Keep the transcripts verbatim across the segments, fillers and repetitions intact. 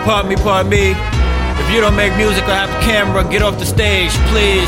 Pardon me, pardon me. If you don't make music or have a camera, get off the stage, please.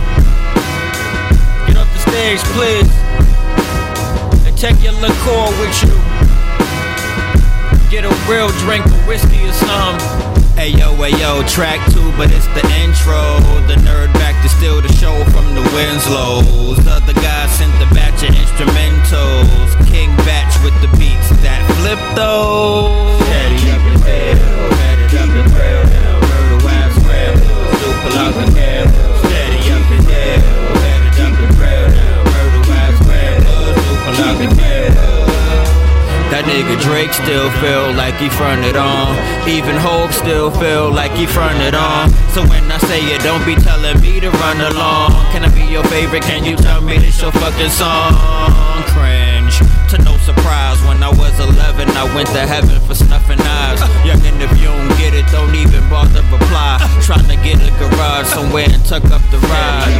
Get off the stage, please. And take your liqueur with you. Get a real drink of whiskey or something. Ayo, ayo, track two, but it's the intro. The nerd back to steal the show from the Winslows. The other guy sent the batch of instrumentals. King batch with the beats that flip those. Steady up and down, steady up and down. Murder wives scramble, super out the camera. Steady up and down, steady up and down. Murder wives scramble, super out the camera. That nigga Drake still feel like he fronted on. Even Hope still feel like he fronted on. So when I say it, don't be telling me to run along. Can I be your favorite? Can you tell me this your fucking song? Cringe. To no surprise, when I was eleven, I went to heaven for snuffing eyes. Youngin', if you don't get it, don't even bother reply. Trying to get a garage somewhere and tuck up the ride.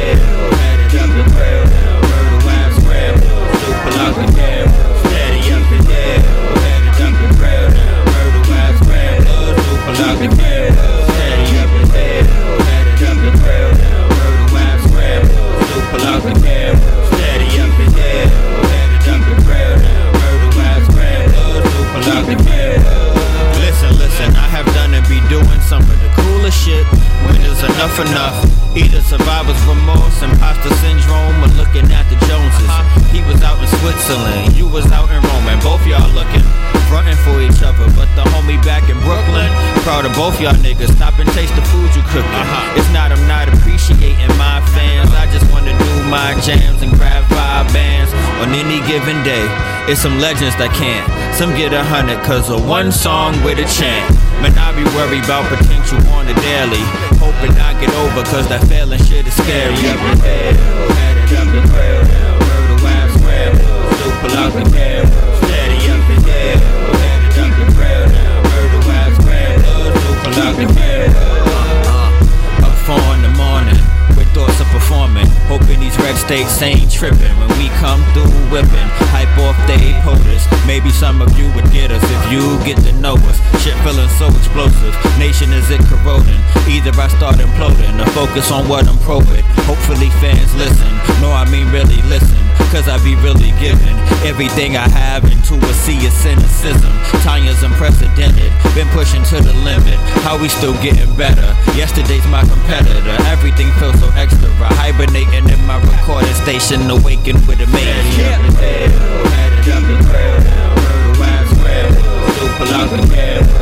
Murder wives scramble, super out the camera. Steady up and down, steady up and down. Murder wives scramble, super out the camera. Steady up and down, steady up and down. Murder wives scramble, super out the camera. Steady up and down, steady up and down. Murder wives scramble, super out the camera. Listen, listen, I have done and be doing some of the coolest shit. When there's enough enough, either survivor's remorse, imposter syndrome, or looking at the Joneses. He was out in Switzerland, you was out in Rome, and both y'all looking, frontin' for each other. But the homie back in Brooklyn, proud of both y'all niggas. Stop and taste the food you cookin'. Uh-huh. It's not I'm not appreciating my fans. I just wanna do my jams and grab five bands on any given day. It's some legends that can't. Some get a hundred cause of one song with a chant. Man, I be worried about potential on the daily. Hoping I get over cause that failing shit is scary. Murder wives scramble, super out the camera. Steady up and down, steady up and down. Murder wives scramble, super out the camera. Uh, up four in the morning, with thoughts of performing. Hoping these red states ain't tripping. When we come through whipping, hype off they POTUS. Maybe some of you would get us if you get to know us. Shit feeling so explosive, nation is it corroding. Either I start imploding or focus on what I'm probing. Hopefully fans listen, no I mean really listen. Cause I be really giving everything I have into a sea of cynicism. Tanya's unprecedented, been pushing to the limit. How we still getting better, yesterday's my competitor. Everything feels so extra, hibernating in my recording station. Awakened with a maze. Murder wives scramble, super out the camera.